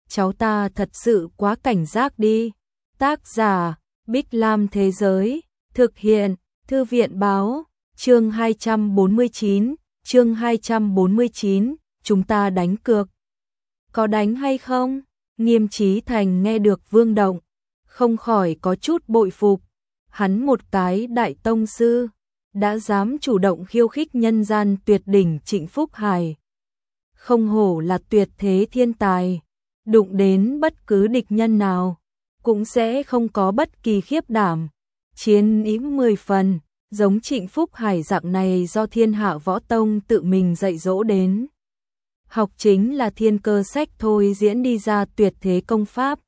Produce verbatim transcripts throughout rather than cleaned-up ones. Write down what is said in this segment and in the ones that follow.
cháu ta thật sự quá cảnh giác đi. Tác giả, Bích Lam Thế Giới, thực hiện, Thư viện Báo, chương hai trăm bốn mươi chín, chương hai trăm bốn mươi chín, chúng ta đánh cược. Có đánh hay không? Nghiêm Chí Thành nghe được Vương Động, không khỏi có chút bội phục. Hắn một cái đại tông sư, đã dám chủ động khiêu khích nhân gian tuyệt đỉnh Trịnh Phúc Hải. Không hổ là tuyệt thế thiên tài, đụng đến bất cứ địch nhân nào, cũng sẽ không có bất kỳ khiếp đảm. Chiến ý mười phần, giống Trịnh Phúc Hải dạng này do Thiên Hạ Võ Tông tự mình dạy dỗ đến. Học chính là thiên cơ sách thôi diễn đi ra tuyệt thế công pháp.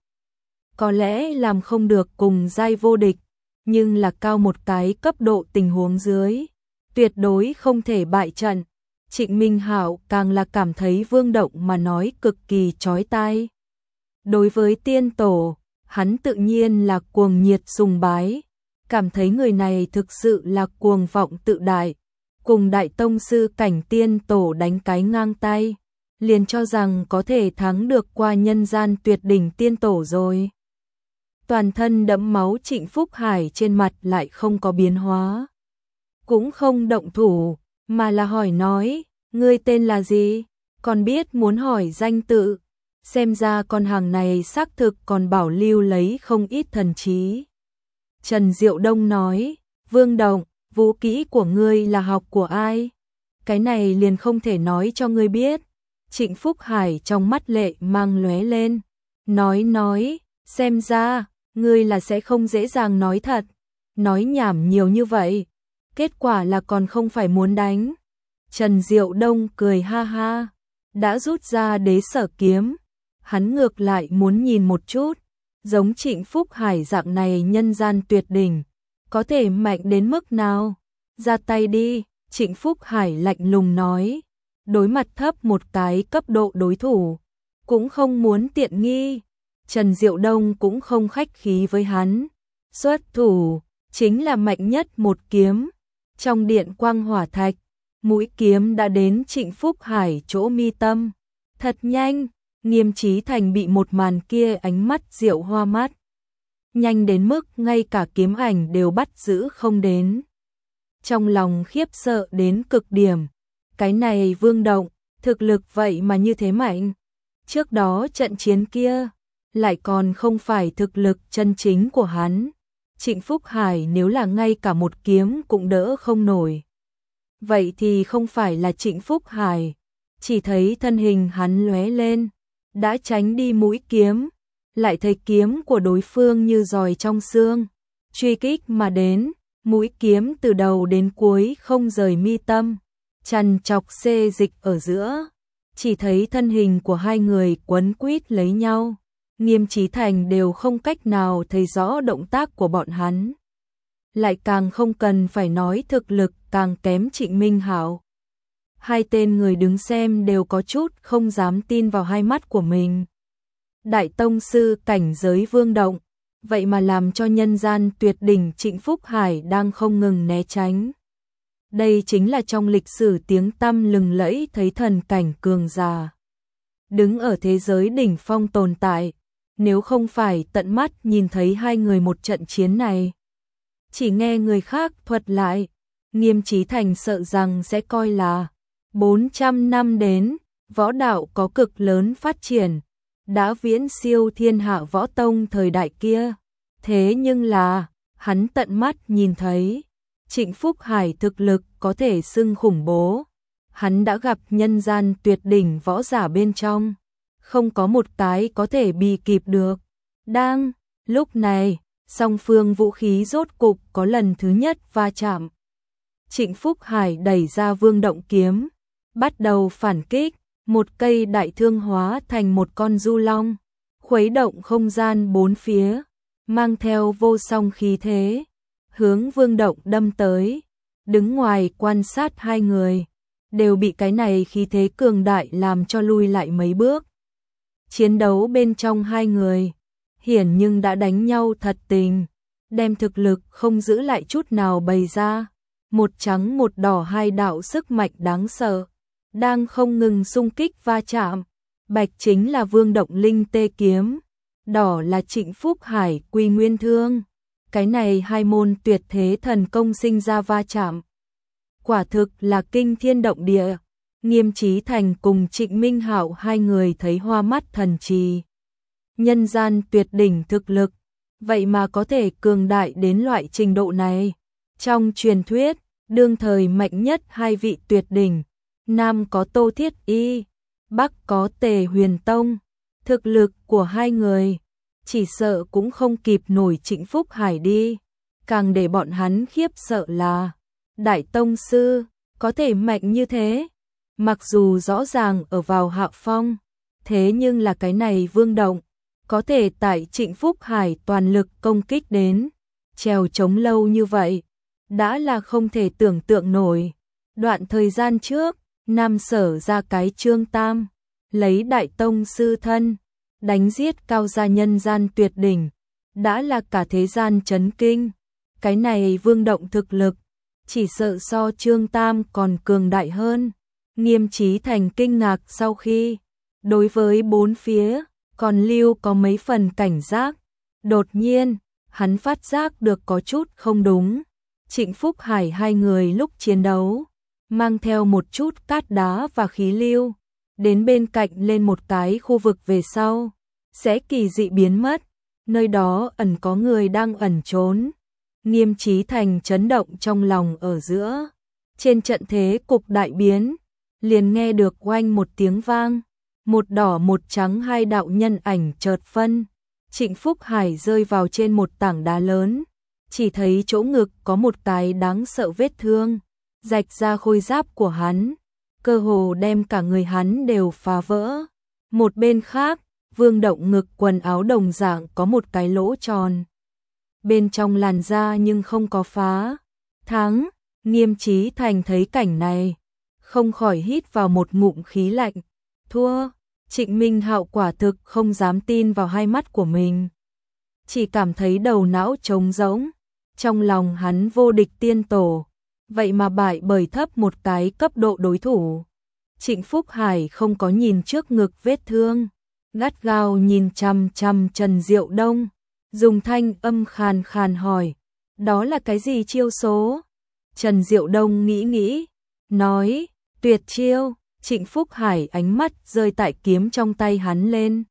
Có lẽ làm không được cùng giai vô địch, nhưng là cao một cái cấp độ tình huống dưới, tuyệt đối không thể bại trận. Trịnh Minh Hạo càng là cảm thấy Vương Động mà nói cực kỳ chói tai. Đối với tiên tổ, hắn tự nhiên là cuồng nhiệt sùng bái, cảm thấy người này thực sự là cuồng vọng tự đại, cùng đại tông sư cảnh tiên tổ đánh cái ngang tay, liền cho rằng có thể thắng được qua nhân gian tuyệt đỉnh tiên tổ rồi. Toàn thân đẫm máu Trịnh Phúc Hải trên mặt lại không có biến hóa, cũng không động thủ, mà là hỏi nói, ngươi tên là gì? Còn biết muốn hỏi danh tự, xem ra con hàng này xác thực còn bảo lưu lấy không ít thần trí. Trần Diệu Đông nói, Vương Động, vũ kỹ của ngươi là học của ai? Cái này liền không thể nói cho ngươi biết. Trịnh Phúc Hải trong mắt lệ mang lóe lên, nói nói, xem ra, ngươi là sẽ không dễ dàng nói thật, nói nhảm nhiều như vậy, kết quả là còn không phải muốn đánh. Trần Diệu Đông cười ha ha, đã rút ra đế sở kiếm, hắn ngược lại muốn nhìn một chút, giống Trịnh Phúc Hải dạng này nhân gian tuyệt đỉnh, có thể mạnh đến mức nào, ra tay đi. Trịnh Phúc Hải lạnh lùng nói, đối mặt thấp một cái cấp độ đối thủ, cũng không muốn tiện nghi. Trần Diệu Đông cũng không khách khí với hắn, xuất thủ, chính là mạnh nhất một kiếm, trong điện quang hỏa thạch, mũi kiếm đã đến Trịnh Phúc Hải chỗ mi tâm, thật nhanh. Nghiêm Chí Thành bị một màn kia ánh mắt diệu hoa mắt, nhanh đến mức ngay cả kiếm ảnh đều bắt giữ không đến. Trong lòng khiếp sợ đến cực điểm, cái này Vương Động, thực lực vậy mà như thế mạnh. Trước đó trận chiến kia, lại còn không phải thực lực chân chính của hắn. Trịnh Phúc Hải nếu là ngay cả một kiếm cũng đỡ không nổi, vậy thì không phải là Trịnh Phúc Hải. Chỉ thấy thân hình hắn lóe lên, đã tránh đi mũi kiếm, lại thấy kiếm của đối phương như giòi trong xương, truy kích mà đến, mũi kiếm từ đầu đến cuối không rời mi tâm, chằn chọc xê dịch ở giữa, chỉ thấy thân hình của hai người quấn quýt lấy nhau, Nghiêm Chí Thành đều không cách nào thấy rõ động tác của bọn hắn. Lại càng không cần phải nói thực lực càng kém Trịnh Minh Hạo. Hai tên người đứng xem đều có chút không dám tin vào hai mắt của mình. Đại tông sư cảnh giới Vương Động, vậy mà làm cho nhân gian tuyệt đỉnh Trịnh Phúc Hải đang không ngừng né tránh. Đây chính là trong lịch sử tiếng tăm lừng lẫy thấy thần cảnh cường giả, đứng ở thế giới đỉnh phong tồn tại, nếu không phải tận mắt nhìn thấy hai người một trận chiến này, chỉ nghe người khác thuật lại, Nghiêm Chí Thành sợ rằng sẽ coi là bốn trăm năm đến, võ đạo có cực lớn phát triển, đã viễn siêu Thiên Hạ Võ Tông thời đại kia. Thế nhưng là, hắn tận mắt nhìn thấy, Trịnh Phúc Hải thực lực có thể xưng khủng bố. Hắn đã gặp nhân gian tuyệt đỉnh võ giả bên trong, không có một cái có thể bì kịp được. Đang, lúc này, song phương vũ khí rốt cục có lần thứ nhất va chạm. Trịnh Phúc Hải đẩy ra Vương Động kiếm, bắt đầu phản kích, một cây đại thương hóa thành một con du long, khuấy động không gian bốn phía, mang theo vô song khí thế, hướng Vương Động đâm tới. Đứng ngoài quan sát hai người, đều bị cái này khí thế cường đại làm cho lui lại mấy bước. Chiến đấu bên trong hai người, hiển nhưng đã đánh nhau thật tình, đem thực lực không giữ lại chút nào bày ra. Một trắng một đỏ hai đạo sức mạnh đáng sợ, đang không ngừng xung kích va chạm. bạch chính là Vương Động Linh tê kiếm, đỏ là Trịnh Phúc Hải Quy Nguyên Thương. Cái này hai môn tuyệt thế thần công sinh ra va chạm, quả thực là kinh thiên động địa. Nghiêm Chí Thành cùng Trịnh Minh Hạo hai người thấy hoa mắt thần trì. Nhân gian tuyệt đỉnh thực lực, vậy mà có thể cường đại đến loại trình độ này. Trong truyền thuyết, đương thời mạnh nhất hai vị tuyệt đỉnh, Nam có Tô Thiết Y, Bắc có Tề Huyền Tông. Thực lực của hai người chỉ sợ cũng không kịp nổi Trịnh Phúc Hải đi. Càng để bọn hắn khiếp sợ là Đại Tông Sư có thể mạnh như thế. Mặc dù rõ ràng ở vào hạ phong, thế nhưng là cái này Vương Động có thể tại Trịnh Phúc Hải toàn lực công kích đến, trèo chống lâu như vậy, đã là không thể tưởng tượng nổi. Đoạn thời gian trước, Nam Sở ra cái Trương Tam, lấy Đại Tông Sư thân, đánh giết cao gia nhân gian tuyệt đỉnh, đã là cả thế gian chấn kinh. Cái này Vương Động thực lực, chỉ sợ so Trương Tam còn cường đại hơn. Nghiêm Chí Thành kinh ngạc sau khi, đối với bốn phía, còn lưu có mấy phần cảnh giác. Đột nhiên, hắn phát giác được có chút không đúng. Trịnh Phúc Hải hai người lúc chiến đấu, mang theo một chút cát đá và khí lưu, đến bên cạnh lên một cái khu vực về sau, sẽ kỳ dị biến mất, nơi đó ẩn có người đang ẩn trốn. Nghiêm Chí Thành chấn động trong lòng ở giữa, trên trận thế cục đại biến, liền nghe được oanh một tiếng vang, một đỏ một trắng hai đạo nhân ảnh chợt phân. Trịnh Phúc Hải rơi vào trên một tảng đá lớn, chỉ thấy chỗ ngực có một cái đáng sợ vết thương, rạch ra khôi giáp của hắn, cơ hồ đem cả người hắn đều phá vỡ. Một bên khác, Vương Động ngực quần áo đồng dạng có một cái lỗ tròn, bên trong làn da nhưng không có phá. Thắng, Nghiêm Chí Thành thấy cảnh này, không khỏi hít vào một ngụm khí lạnh. Thua, Trịnh Minh Hạo quả thực không dám tin vào hai mắt của mình. Chỉ cảm thấy đầu não trống rỗng, trong lòng hắn vô địch tiên tổ, vậy mà bại bởi thấp một cái cấp độ đối thủ. Trịnh Phúc Hải không có nhìn trước ngực vết thương, gắt gao nhìn chằm chằm Trần Diệu Đông, dùng thanh âm khàn khàn hỏi, đó là cái gì chiêu số? Trần Diệu Đông nghĩ nghĩ, nói, tuyệt chiêu. Trịnh Phúc Hải ánh mắt rơi tại kiếm trong tay hắn lên.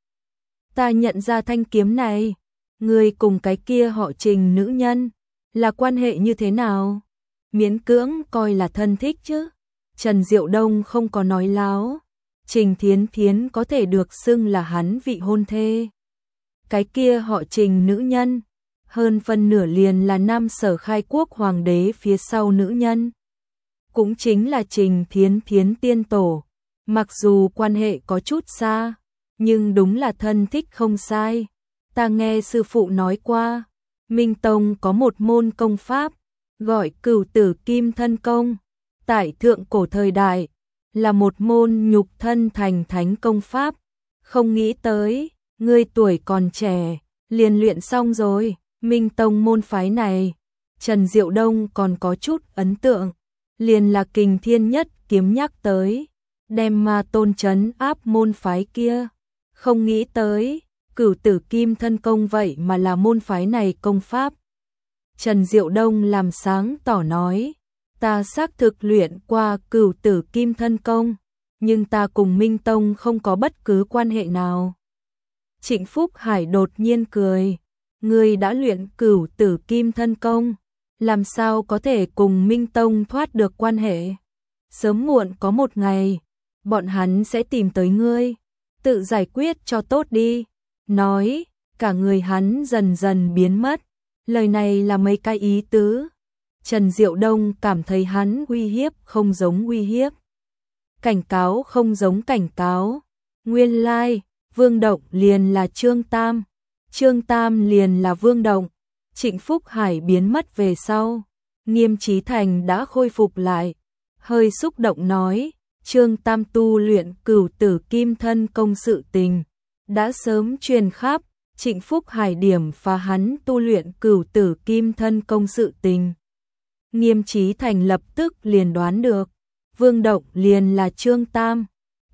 Ta nhận ra thanh kiếm này, người cùng cái kia họ Trình nữ nhân, là quan hệ như thế nào? Miễn cưỡng coi là thân thích chứ. Trần Diệu Đông không có nói láo, Trình Thiến Thiến có thể được xưng là hắn vị hôn thê. Cái kia họ Trình nữ nhân, hơn phân nửa liền là Nam Sở khai quốc hoàng đế phía sau nữ nhân. Cũng chính là Trình Thiến Thiến tiên tổ, mặc dù quan hệ có chút xa, nhưng đúng là thân thích không sai. Ta nghe sư phụ nói qua, Minh Tông có một môn công pháp, gọi Cửu Tử Kim Thân Công, tại thượng cổ thời đại, là một môn nhục thân thành thánh công pháp. Không nghĩ tới, ngươi tuổi còn trẻ, liền luyện xong rồi. Minh Tông môn phái này, Trần Diệu Đông còn có chút ấn tượng, liền là Kình Thiên Nhất kiếm nhắc tới, đem Ma Tôn trấn áp môn phái kia. Không nghĩ tới, Cửu Tử Kim Thân Công vậy mà là môn phái này công pháp. Trần Diệu Đông làm sáng tỏ nói, ta xác thực luyện qua Cửu Tử Kim Thân Công, nhưng ta cùng Minh Tông không có bất cứ quan hệ nào. Trịnh Phúc Hải đột nhiên cười, ngươi đã luyện Cửu Tử Kim Thân Công, làm sao có thể cùng Minh Tông thoát được quan hệ? Sớm muộn có một ngày, bọn hắn sẽ tìm tới ngươi, tự giải quyết cho tốt đi. Nói, cả người hắn dần dần biến mất. Lời này là mấy cái ý tứ. Trần Diệu Đông cảm thấy hắn uy hiếp không giống uy hiếp, cảnh cáo không giống cảnh cáo. Nguyên lai, like, Vương Động liền là Trương Tam, Trương Tam liền là Vương Động. Trịnh Phúc Hải biến mất về sau, Nghiêm Chí Thành đã khôi phục lại, hơi xúc động nói, Trương Tam tu luyện Cửu Tử Kim Thân Công sự tình, đã sớm truyền khắp. Trịnh Phúc Hải điểm phá hắn tu luyện Cửu Tử Kim Thân Công sự tình. Nghiêm Chí Thành lập tức liền đoán được, Vương Động liền là Trương Tam.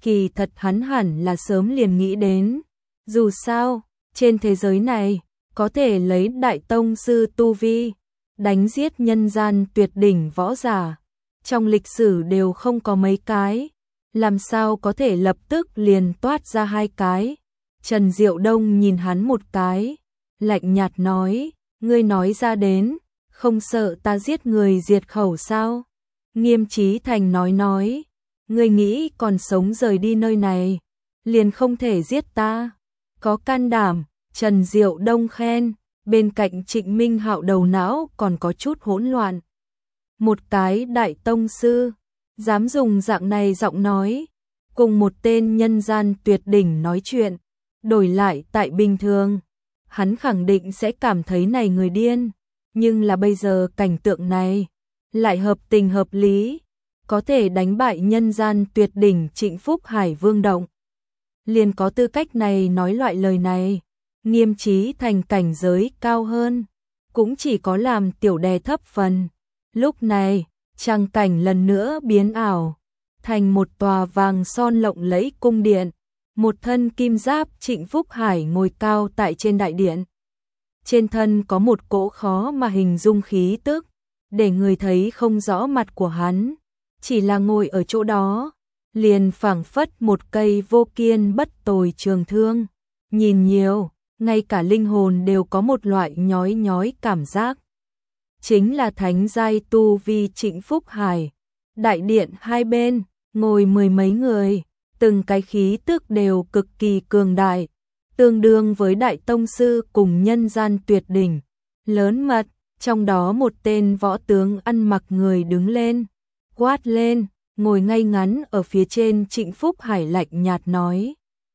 kỳ thật hắn hẳn là sớm liền nghĩ đến. Dù sao, trên thế giới này, có thể lấy đại tông sư tu vi, đánh giết nhân gian tuyệt đỉnh võ giả. Trong lịch sử đều không có mấy cái, làm sao có thể lập tức liền toát ra hai cái. Trần Diệu Đông nhìn hắn một cái, lạnh nhạt nói, ngươi nói ra đến, không sợ ta giết người diệt khẩu sao? Nghiêm Chí Thành nói nói, ngươi nghĩ còn sống rời đi nơi này, liền không thể giết ta. Có can đảm, Trần Diệu Đông khen, bên cạnh Trịnh Minh Hạo đầu não còn có chút hỗn loạn. Một cái đại tông sư, dám dùng dạng này giọng nói, cùng một tên nhân gian tuyệt đỉnh nói chuyện, đổi lại tại bình thường, hắn khẳng định sẽ cảm thấy này người điên, nhưng là bây giờ cảnh tượng này, lại hợp tình hợp lý, có thể đánh bại nhân gian tuyệt đỉnh Trịnh Phúc Hải Vương Động. Liền có tư cách này nói loại lời này, Nghiêm Chí Thành cảnh giới cao hơn, cũng chỉ có làm tiểu đè thấp phần. Lúc này, trang cảnh lần nữa biến ảo, thành một tòa vàng son lộng lẫy cung điện, một thân kim giáp Trịnh Phúc Hải ngồi cao tại trên đại điện. Trên thân có một cỗ khó mà hình dung khí tức, để người thấy không rõ mặt của hắn, chỉ là ngồi ở chỗ đó, liền phảng phất một cây vô kiên bất tồi trường thương, nhìn nhiều, ngay cả linh hồn đều có một loại nhói nhói cảm giác. Chính là thánh giai tu vi Trịnh Phúc Hải. Đại điện hai bên, ngồi mười mấy người, từng cái khí tức đều cực kỳ cường đại, tương đương với đại tông sư cùng nhân gian tuyệt đỉnh. Lớn mật, trong đó một tên võ tướng ăn mặc người đứng lên, quát lên, ngồi ngay ngắn ở phía trên Trịnh Phúc Hải lạnh nhạt nói.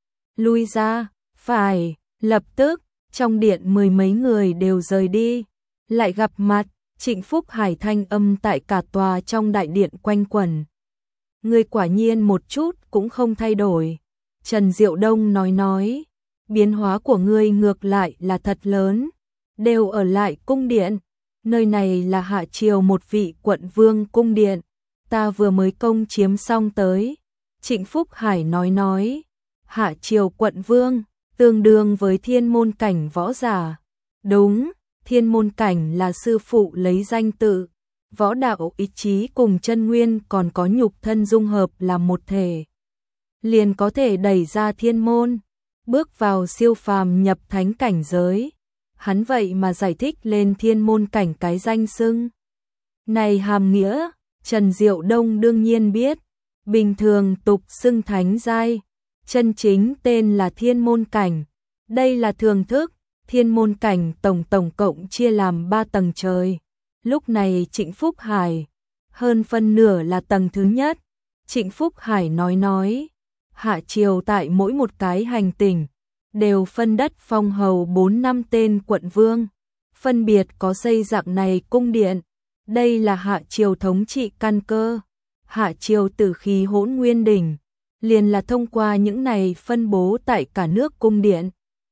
Lui ra, phải, lập tức, trong điện mười mấy người đều rời đi, lại gặp mặt, Trịnh Phúc Hải thanh âm tại cả tòa trong đại điện quanh quẩn. Ngươi quả nhiên một chút cũng không thay đổi. Trần Diệu Đông nói nói, biến hóa của ngươi ngược lại là thật lớn, đều ở lại cung điện, nơi này là hạ triều một vị quận vương cung điện, ta vừa mới công chiếm xong tới. Trịnh Phúc Hải nói nói, hạ triều quận vương, tương đương với thiên môn cảnh võ giả. Đúng, thiên môn cảnh là sư phụ lấy danh tự, võ đạo ý chí cùng chân nguyên còn có nhục thân dung hợp là một thể. Liền có thể đẩy ra thiên môn, bước vào siêu phàm nhập thánh cảnh giới. Hắn vậy mà giải thích lên thiên môn cảnh cái danh xưng. Này hàm nghĩa, Trần Diệu Đông đương nhiên biết, bình thường tục xưng thánh giai, chân chính tên là thiên môn cảnh. Đây là thường thức, thiên môn cảnh tổng tổng cộng chia làm ba tầng trời. Lúc này Trịnh Phúc Hải, hơn phân nửa là tầng thứ nhất. Trịnh Phúc Hải nói nói, hạ triều tại mỗi một cái hành tinh, đều phân đất phong hầu bốn năm tên quận vương, phân biệt có xây dạng này cung điện. Đây là hạ triều thống trị căn cơ. Hạ triều tử khí hỗn nguyên đỉnh, liền là thông qua những này phân bố tại cả nước cung điện,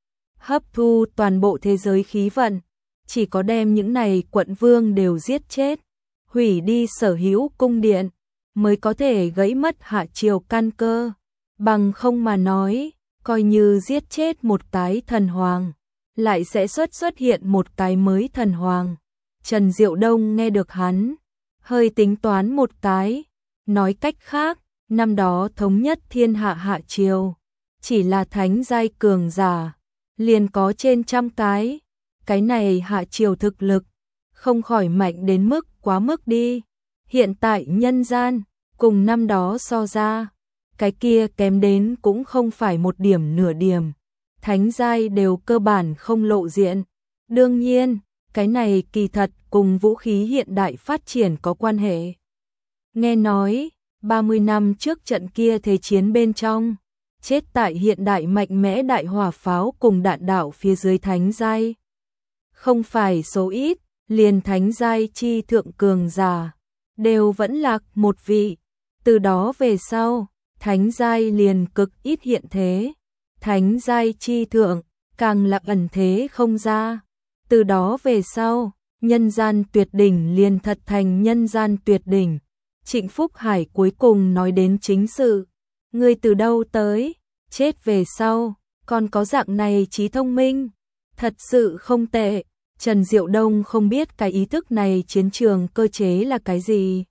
hấp thu toàn bộ thế giới khí vận, chỉ có đem những này quận vương đều giết chết, hủy đi sở hữu cung điện, mới có thể gãy mất hạ triều căn cơ. Bằng không mà nói, coi như giết chết một cái thần hoàng, lại sẽ xuất xuất hiện một cái mới thần hoàng. Trần Diệu Đông nghe được hắn, hơi tính toán một cái, nói cách khác, năm đó thống nhất thiên hạ hạ triều, chỉ là thánh giai cường giả, liền có trên trăm cái. Cái này hạ triều thực lực, không khỏi mạnh đến mức quá mức đi. Hiện tại nhân gian, cùng năm đó so ra, cái kia kém đến cũng không phải một điểm nửa điểm. Thánh giai đều cơ bản không lộ diện. Đương nhiên, cái này kỳ thật cùng vũ khí hiện đại phát triển có quan hệ. Nghe nói, ba mươi năm trước trận kia thế chiến bên trong, chết tại hiện đại mạnh mẽ đại hỏa pháo cùng đạn đạo phía dưới thánh giai. Không phải số ít, liền thánh giai chi thượng cường giả, đều vẫn lạc một vị. Từ đó về sau, thánh giai liền cực ít hiện thế. Thánh giai chi thượng, càng là ẩn thế không ra. Từ đó về sau, nhân gian tuyệt đỉnh liền thật thành nhân gian tuyệt đỉnh. Trịnh Phúc Hải cuối cùng nói đến chính sự. Ngươi từ đâu tới, chết về sau, còn có dạng này trí thông minh, thật sự không tệ. Trần Diệu Đông không biết cái ý thức này chiến trường cơ chế là cái gì.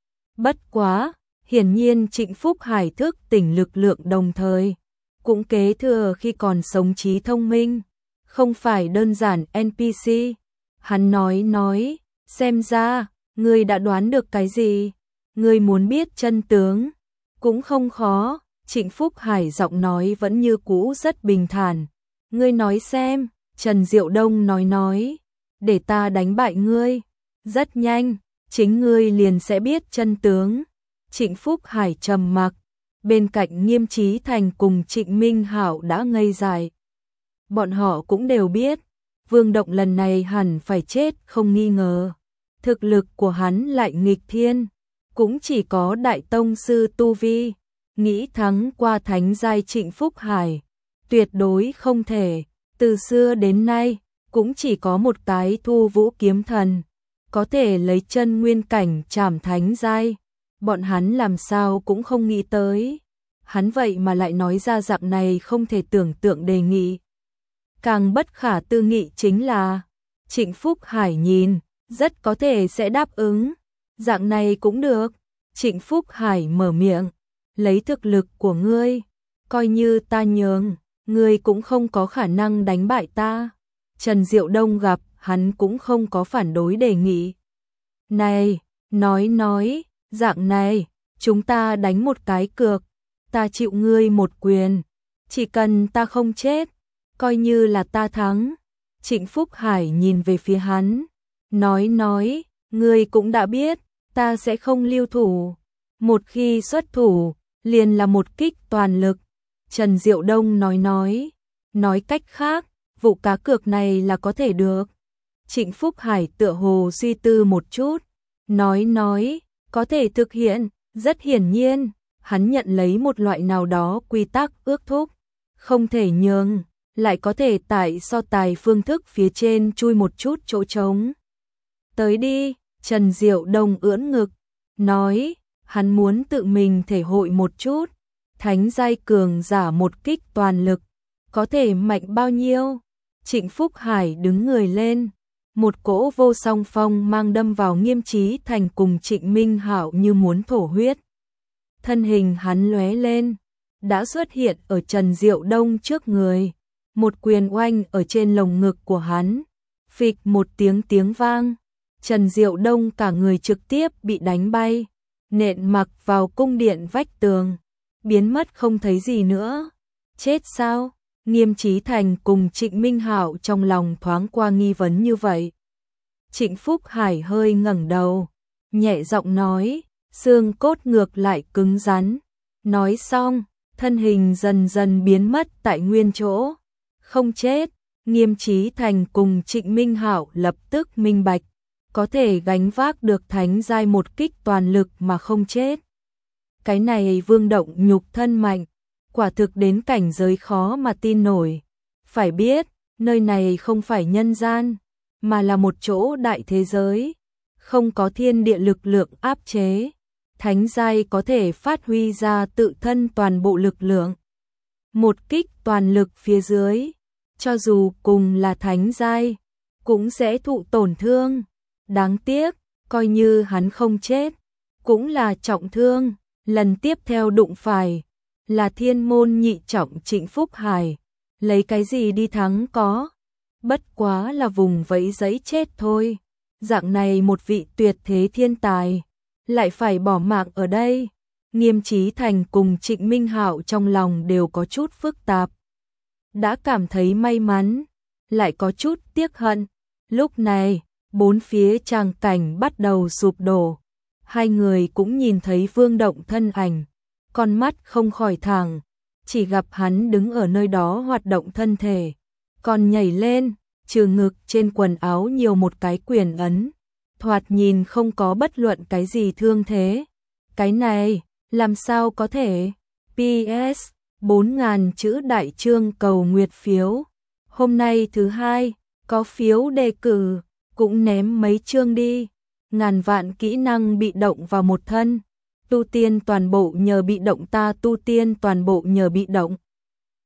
Bất quá, hiển nhiên Trịnh Phúc Hải thức tỉnh lực lượng đồng thời, cũng kế thừa khi còn sống trí thông minh, không phải đơn giản en pê xê. Hắn nói nói, xem ra, ngươi đã đoán được cái gì, ngươi muốn biết chân tướng, cũng không khó. Trịnh Phúc Hải giọng nói vẫn như cũ rất bình thản. Ngươi nói xem, Trần Diệu Đông nói nói, để ta đánh bại ngươi, rất nhanh, chính ngươi liền sẽ biết chân tướng. Trịnh Phúc Hải trầm mặc, bên cạnh Nghiêm Chí Thành cùng Trịnh Minh Hạo đã ngây dại. Bọn họ cũng đều biết, Vương Động lần này hẳn phải chết không nghi ngờ. Thực lực của hắn lại nghịch thiên, cũng chỉ có đại tông sư tu vi, nghĩ thắng qua thánh giai Trịnh Phúc Hải, tuyệt đối không thể. Từ xưa đến nay, cũng chỉ có một cái Thu Vũ kiếm thần, có thể lấy chân nguyên cảnh trảm thánh giai. Bọn hắn làm sao cũng không nghĩ tới. Hắn vậy mà lại nói ra dạng này không thể tưởng tượng đề nghị. Càng bất khả tư nghị chính là, Trịnh Phúc Hải nhìn, rất có thể sẽ đáp ứng. Dạng này cũng được. Trịnh Phúc Hải mở miệng, lấy thực lực của ngươi, coi như ta nhường, ngươi cũng không có khả năng đánh bại ta. Trần Diệu Đông gặp hắn cũng không có phản đối đề nghị. Này, nói nói, dạng này, chúng ta đánh một cái cược, ta chịu ngươi một quyền, chỉ cần ta không chết, coi như là ta thắng. Trịnh Phúc Hải nhìn về phía hắn, nói nói, ngươi cũng đã biết, ta sẽ không lưu thủ, một khi xuất thủ, liền là một kích toàn lực. Trần Diệu Đông nói nói, nói cách khác, vụ cá cược này là có thể được. Trịnh Phúc Hải tựa hồ suy tư một chút, nói nói, có thể thực hiện. Rất hiển nhiên, hắn nhận lấy một loại nào đó quy tắc ước thúc, không thể nhường, lại có thể tại so tài phương thức phía trên chui một chút chỗ trống. Tới đi, Trần Diệu Đông ưỡn ngực, nói, hắn muốn tự mình thể hội một chút, thánh giai cường giả một kích toàn lực, có thể mạnh bao nhiêu. Trịnh Phúc Hải đứng người lên, một cỗ vô song phong mang đâm vào Nghiêm Chí Thành cùng Trịnh Minh Hạo như muốn thổ huyết. Thân hình hắn lóe lên, đã xuất hiện ở Trần Diệu Đông trước người, một quyền oanh ở trên lồng ngực của hắn, phịch một tiếng tiếng vang, Trần Diệu Đông cả người trực tiếp bị đánh bay, nện mặc vào cung điện vách tường, biến mất không thấy gì nữa. Chết sao? Nghiêm Chí Thành cùng Trịnh Minh Hạo trong lòng thoáng qua nghi vấn như vậy. Trịnh Phúc Hải hơi ngẩng đầu, nhẹ giọng nói, xương cốt ngược lại cứng rắn. Nói xong, thân hình dần dần biến mất tại nguyên chỗ. Không chết. Nghiêm Chí Thành cùng Trịnh Minh Hạo lập tức minh bạch, có thể gánh vác được thánh giai một kích toàn lực mà không chết. Cái này Vương Động nhục thân mạnh, quả thực đến cảnh giới khó mà tin nổi. Phải biết, nơi này không phải nhân gian, mà là một chỗ đại thế giới, không có thiên địa lực lượng áp chế. Thánh giai có thể phát huy ra tự thân toàn bộ lực lượng. Một kích toàn lực phía dưới, cho dù cùng là thánh giai, cũng sẽ thụ tổn thương. Đáng tiếc, coi như hắn không chết, cũng là trọng thương. Lần tiếp theo đụng phải là thiên môn nhị trọng Trịnh Phúc Hải, lấy cái gì đi thắng có, bất quá là vùng vẫy giấy chết thôi. Dạng này một vị tuyệt thế thiên tài, lại phải bỏ mạng ở đây. Nghiêm Chí Thành cùng Trịnh Minh Hạo trong lòng đều có chút phức tạp. Đã cảm thấy may mắn, lại có chút tiếc hận. Lúc này, bốn phía tràng cảnh bắt đầu sụp đổ. Hai người cũng nhìn thấy Vương Động thân ảnh, con mắt không khỏi thẳng, chỉ gặp hắn đứng ở nơi đó hoạt động thân thể, còn nhảy lên, trừ ngực trên quần áo nhiều một cái quyền ấn, thoạt nhìn không có bất luận cái gì thương thế. Cái này, làm sao có thể? pê ét bốn nghìn chữ đại chương cầu nguyệt phiếu. Hôm nay thứ hai, có phiếu đề cử, cũng ném mấy chương đi. Ngàn vạn kỹ năng bị động vào một thân, Tu tiên toàn bộ nhờ bị động, ta tu tiên toàn bộ nhờ bị động.